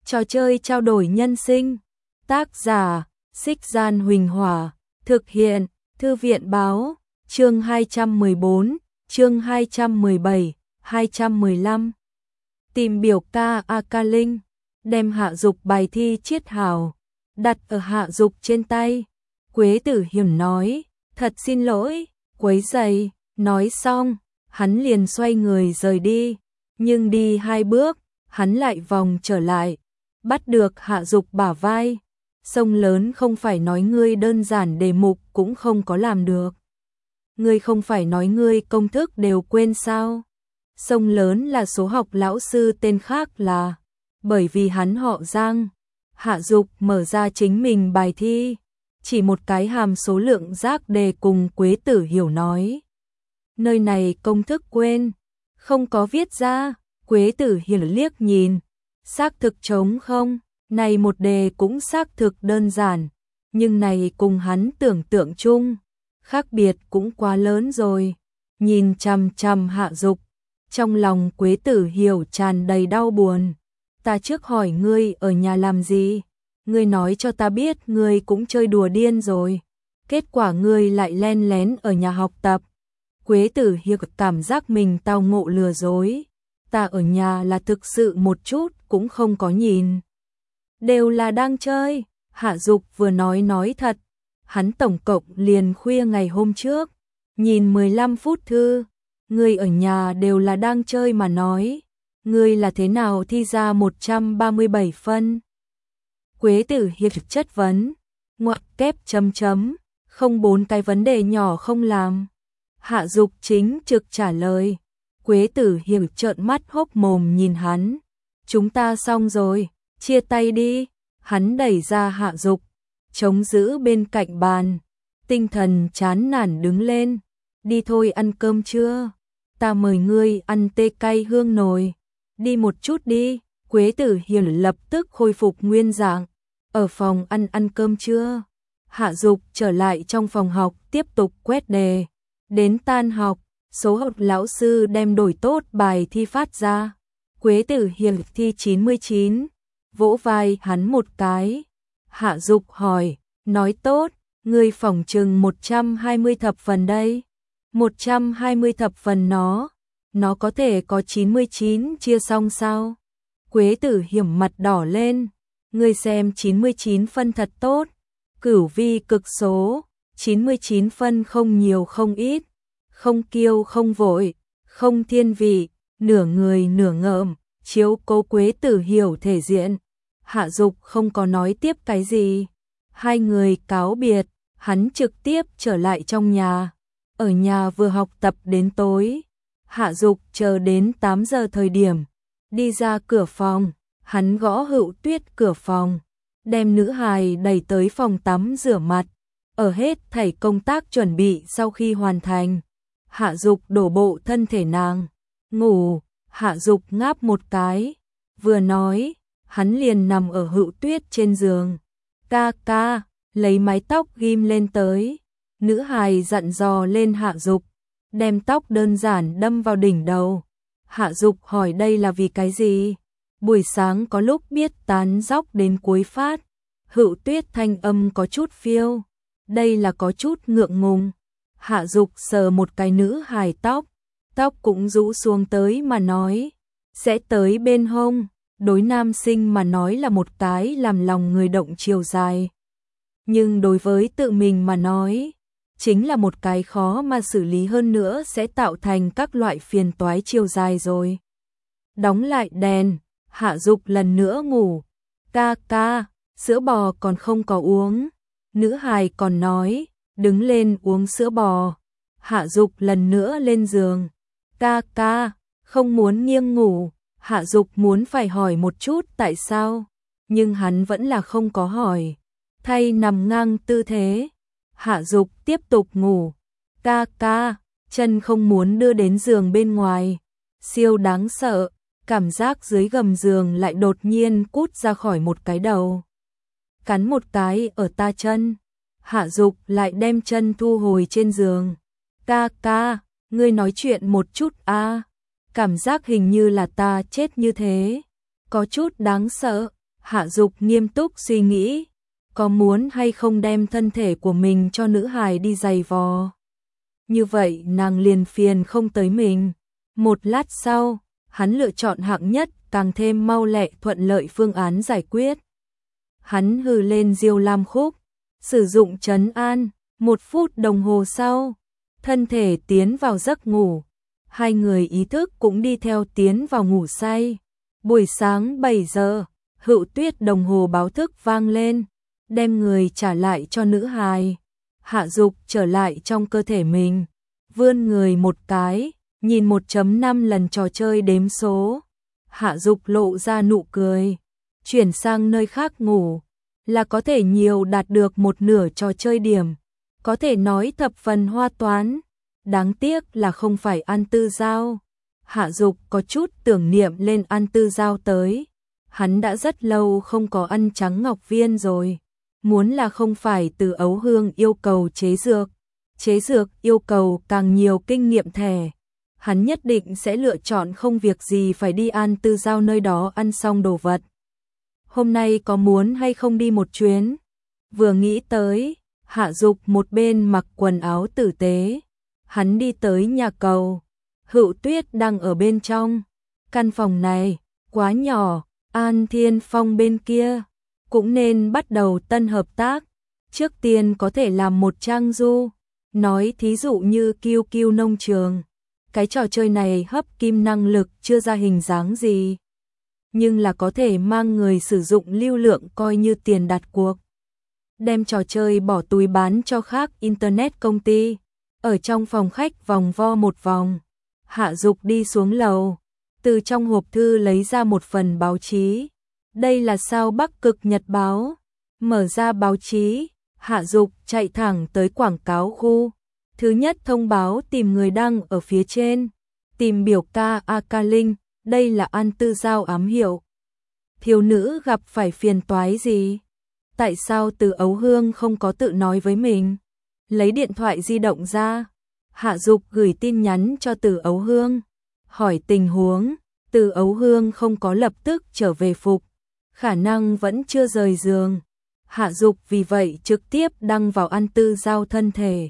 Trò chơi trao đổi nhân sinh. Tác giả: Xích Gian Huỳnh Hỏa. Thực hiện: Thư viện báo. Chương 214, chương 217, 215. Tìm biểu ca A Ca Linh. Đem Hạ Dục bài thi triết hảo đặt ở Hạ Dục trên tay. Quế Tử Hiểm nói: thật xin lỗi, quấy rầy. Nói xong, hắn liền xoay người rời đi. Nhưng đi 2 bước, hắn lại vòng trở lại, bắt được Hạ Dục bả vai. Sông lớn không phải nói ngươi đơn giản đề mục cũng không có làm được. Ngươi không phải nói ngươi công thức đều quên sao? Sông lớn là số học lão sư tên khác là, bởi vì hắn họ Giang. Hạ Dục mở ra chính mình bài thi, chỉ một cái hàm số lượng giác đề cùng Quế Tử Hiểu nói: nơi này công thức quên, không có viết ra. Quế Tử Hiểu liếc nhìn, xác thực trống không, này một đề cũng xác thực đơn giản, nhưng này cùng hắn tưởng tượng chung, khác biệt cũng quá lớn rồi. Nhìn chằm chằm Hạ Dục, trong lòng Quế Tử Hiểu tràn đầy đau buồn. Ta trước hỏi ngươi ở nhà làm gì, ngươi nói cho ta biết ngươi cũng chơi đùa điên rồi, kết quả ngươi lại len lén ở nhà học tập. Quế Tử Hiểu cảm giác mình tao ngộ lừa dối. Ta ở nhà là thực sự một chút cũng không có nhìn, đều là đang chơi. Hạ Dục vừa nói thật, hắn tổng cộng liền khuya ngày hôm trước nhìn 15 phút thư. Ngươi ở nhà đều là đang chơi mà nói, ngươi là thế nào thi ra 137 phân? Quế Tử Hiểu chất vấn. Ngoặc kép chấm chấm, không 4 cái vấn đề nhỏ không làm. Hạ Dục chính trực trả lời. Quế Tử Hiểu trợn mắt hốc mồm nhìn hắn. Chúng ta xong rồi, chia tay đi. Hắn đẩy ra Hạ Dục, chống giữ bên cạnh bàn, tinh thần chán nản đứng lên. Đi thôi, ăn cơm chưa? Ta mời ngươi ăn tê cay hương nồi. Đi một chút đi. Quế Tử Hiểu lập tức khôi phục nguyên dạng. Ở phòng ăn cơm chưa? Hạ Dục trở lại trong phòng học tiếp tục quét đề. Đến tan học, số học lão sư đem đổi tốt bài thi phát ra. Quế Tử Hiểu thi 99, vỗ vai hắn một cái. Hạ Dục hỏi: nói tốt, ngươi phỏng chừng 120 thập phần đây. 120 thập phần nó có thể có 99 chia xong sao? Quế Tử Hiểu mặt đỏ lên. Ngươi xem 99 phân thật tốt, cửu vi cực số, 99 phân không nhiều không ít, không kiêu không vội, không thiên vị, nửa người nửa ngợm, chiếu cố Quế Tử Hiểu thể diện. Hạ Dục không có nói tiếp cái gì. Hai người cáo biệt, hắn trực tiếp trở lại trong nhà. Ở nhà vừa học tập đến tối. Hạ Dục chờ đến 8 giờ thời điểm, đi ra cửa phòng, hắn gõ Hữu Tuyết cửa phòng, đem nữ hài đẩy tới phòng tắm rửa mặt. Ở hết thảy công tác chuẩn bị sau khi hoàn thành, Hạ Dục đổ bộ thân thể nàng, ngủ. Hạ Dục ngáp một cái, vừa nói, hắn liền nằm ở Hữu Tuyết trên giường. Ca ca, lấy mái tóc ghim lên tới. Nữ hài dặn dò lên Hạ Dục, đem tóc đơn giản đâm vào đỉnh đầu. Hạ Dục hỏi đây là vì cái gì? Buổi sáng có lúc biết tán dóc đến cuối phát. Hữu Tuyết thanh âm có chút phiêu, đây là có chút ngượng ngùng. Hạ Dục sờ một cái nữ hài tóc cũng rũ xuống tới mà nói, sẽ tới bên hông. Đối nam sinh mà nói là một cái làm lòng người động chiều dài, nhưng đối với tự mình mà nói, chính là một cái khó mà xử lý, hơn nữa sẽ tạo thành các loại phiền toái chiều dài rồi. Đóng lại đèn, Hạ Dục lần nữa ngủ. Ca ca, sữa bò còn không có uống. Nữ hài còn nói, đứng lên uống sữa bò. Hạ Dục lần nữa lên giường. Ca ca, không muốn nghiêng ngủ. Hạ Dục muốn phải hỏi một chút tại sao, nhưng hắn vẫn là không có hỏi. Thay nằm ngang tư thế, Hạ Dục tiếp tục ngủ. Ca ca, chân không muốn đưa đến giường bên ngoài. Siêu đáng sợ, cảm giác dưới gầm giường lại đột nhiên cút ra khỏi một cái đầu. Cắn một cái ở ta chân. Hạ Dục lại đem chân thu hồi trên giường. Ca ca, ngươi nói chuyện một chút a. Cảm giác hình như là ta chết như thế, có chút đáng sợ. Hạ Dục nghiêm túc suy nghĩ, có muốn hay không đem thân thể của mình cho nữ hài đi giày vò. Như vậy nàng liền phiền không tới mình. Một lát sau, hắn lựa chọn hạng nhất, càng thêm mau lẹ thuận lợi phương án giải quyết. Hắn hừ lên Diêu Lam Khúc, sử dụng trấn an, 1 phút đồng hồ sau, thân thể tiến vào giấc ngủ. Hai người ý thức cũng đi theo tiến vào ngủ say. Buổi sáng 7 giờ, Hựu Tuyết đồng hồ báo thức vang lên, đem người trả lại cho nữ hài. Hạ Dục trở lại trong cơ thể mình, vươn người một cái, nhìn 1.5 lần trò chơi đếm số. Hạ Dục lộ ra nụ cười, chuyển sang nơi khác ngủ, là có thể nhiều đạt được 1/2 trò chơi điểm, có thể nói thập phần hoa toán. Đáng tiếc là không phải An Tư Giao. Hạ Dục có chút tưởng niệm lên An Tư Giao tới. Hắn đã rất lâu không có ăn trắng ngọc viên rồi. Muốn là không phải Từ Ấu Hương yêu cầu chế dược yêu cầu càng nhiều kinh nghiệm thẻ, hắn nhất định sẽ lựa chọn không việc gì phải đi An Tư Giao nơi đó ăn xong đồ vật. Hôm nay có muốn hay không đi một chuyến? Vừa nghĩ tới, Hạ Dục một bên mặc quần áo tử tế, hắn đi tới nhà cầu. Hựu Tuyết đang ở bên trong. Căn phòng này quá nhỏ, An Thiên Phong bên kia cũng nên bắt đầu tân hợp tác. Trước tiên có thể làm một trang du, nói thí dụ như Kiêu Kiêu nông trường. Cái trò chơi này hấp kim năng lực chưa ra hình dáng gì, nhưng là có thể mang người sử dụng lưu lượng coi như tiền đặt cuộc. Đem trò chơi bỏ túi bán cho khác internet công ty. Ở trong phòng khách vòng vo một vòng, Hạ Dục đi xuống lầu, từ trong hộp thư lấy ra một phần báo chí. Đây là sao Bắc Cực Nhật báo. Mở ra báo chí, Hạ Dục chạy thẳng tới quảng cáo khu. Thứ nhất thông báo tìm người đăng ở phía trên, tìm biểu ca A Ca Linh, đây là An Tư Giao ám hiệu. Thiếu nữ gặp phải phiền toái gì? Tại sao Từ Ấu Hương không có tự nói với mình? Lấy điện thoại di động ra, Hạ Dục gửi tin nhắn cho Từ Ấu Hương, hỏi tình huống. Từ Ấu Hương không có lập tức trở về phục, khả năng vẫn chưa rời giường. Hạ Dục vì vậy trực tiếp đăng vào An Tư Giao thân thể.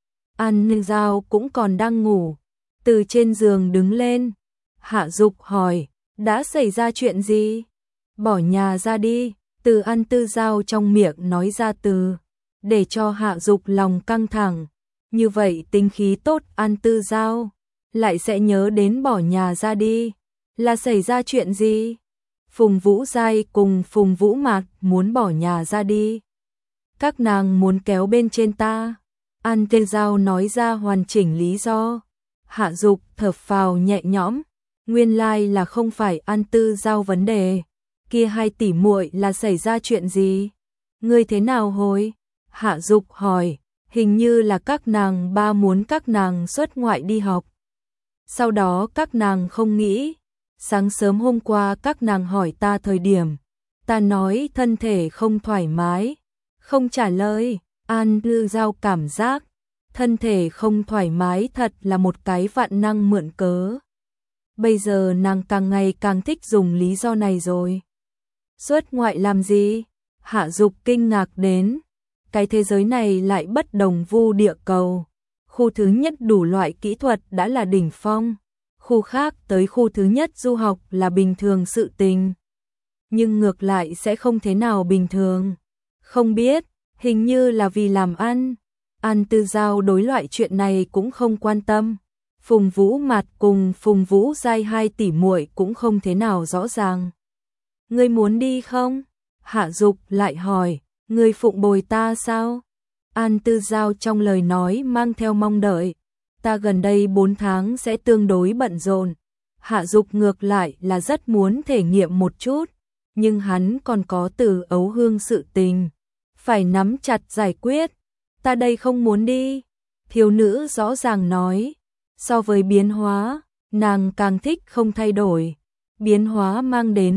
An Tư Giao cũng còn đang ngủ, từ trên giường đứng lên. Hạ Dục hỏi, đã xảy ra chuyện gì? Bỏ nhà ra đi. Từ An Tư Giao trong miệng nói ra từ, để cho Hạ Dục lòng căng thẳng. Như vậy tính khí tốt An Tư Giao lại sẽ nhớ đến bỏ nhà ra đi. Là xảy ra chuyện gì? Phùng Vũ Giai cùng Phùng Vũ Mạt muốn bỏ nhà ra đi. Các nàng muốn kéo bên trên ta. An Tư Giao nói ra hoàn chỉnh lý do. Hạ Dục thở phào nhẹ nhõm. Nguyên lai là không phải An Tư Giao vấn đề. Kia hai tỷ muội là xảy ra chuyện gì? Ngươi thế nào hồi? Hạ Dục hỏi. Hình như là các nàng ba muốn các nàng xuất ngoại đi học. Sau đó các nàng không nghĩ. Sáng sớm hôm qua các nàng hỏi ta thời điểm, ta nói thân thể không thoải mái, không trả lời. An Tư Giao cảm giác thân thể không thoải mái thật là một cái vạn năng mượn cớ. Bây giờ nàng càng ngày càng thích dùng lý do này rồi. Xuất ngoại làm gì? Hạ Dục kinh ngạc đến. Cái thế giới này lại bất đồng vu địa cầu. Khu thứ nhất đủ loại kỹ thuật đã là đỉnh phong. Khu khác tới khu thứ nhất du học là bình thường sự tình. Nhưng ngược lại sẽ không thế nào bình thường. Không biết, hình như là vì làm ăn. An Tư Giao đối loại chuyện này cũng không quan tâm. Phùng Vũ Mạt cùng Phùng Vũ Giai hai tỷ muội cũng không thế nào rõ ràng. Ngươi muốn đi không? Hạ Dục lại hỏi, ngươi phụng bồi ta sao? An Tư Giao trong lời nói mang theo mong đợi. Ta gần đây 4 tháng sẽ tương đối bận rộn. Hạ Dục ngược lại là rất muốn thể nghiệm một chút, nhưng hắn còn có Từ Ấu Hương sự tình, phải nắm chặt giải quyết. Ta đây không muốn đi. Thiếu nữ rõ ràng nói, so với biến hóa, nàng càng thích không thay đổi. Biến hóa mang đến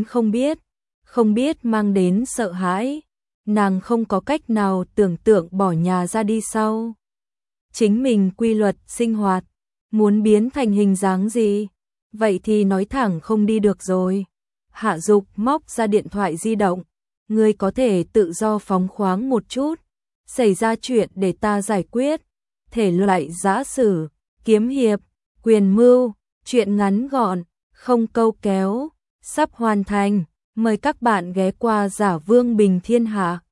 không biết mang đến sợ hãi. Nàng không có cách nào tưởng tượng bỏ nhà ra đi sau. Chính mình quy luật sinh hoạt, muốn biến thành hình dáng gì, vậy thì nói thẳng không đi được rồi. Hạ Dục móc ra điện thoại di động. Ngươi có thể tự do phóng khoáng một chút. Xảy ra chuyện để ta giải quyết. Thể loại giã sử, kiếm hiệp, quyền mưu, chuyện ngắn gọn, không câu kéo, sắp hoàn thành. Mời các bạn ghé qua Giả Vương Bình Thiên Hạ.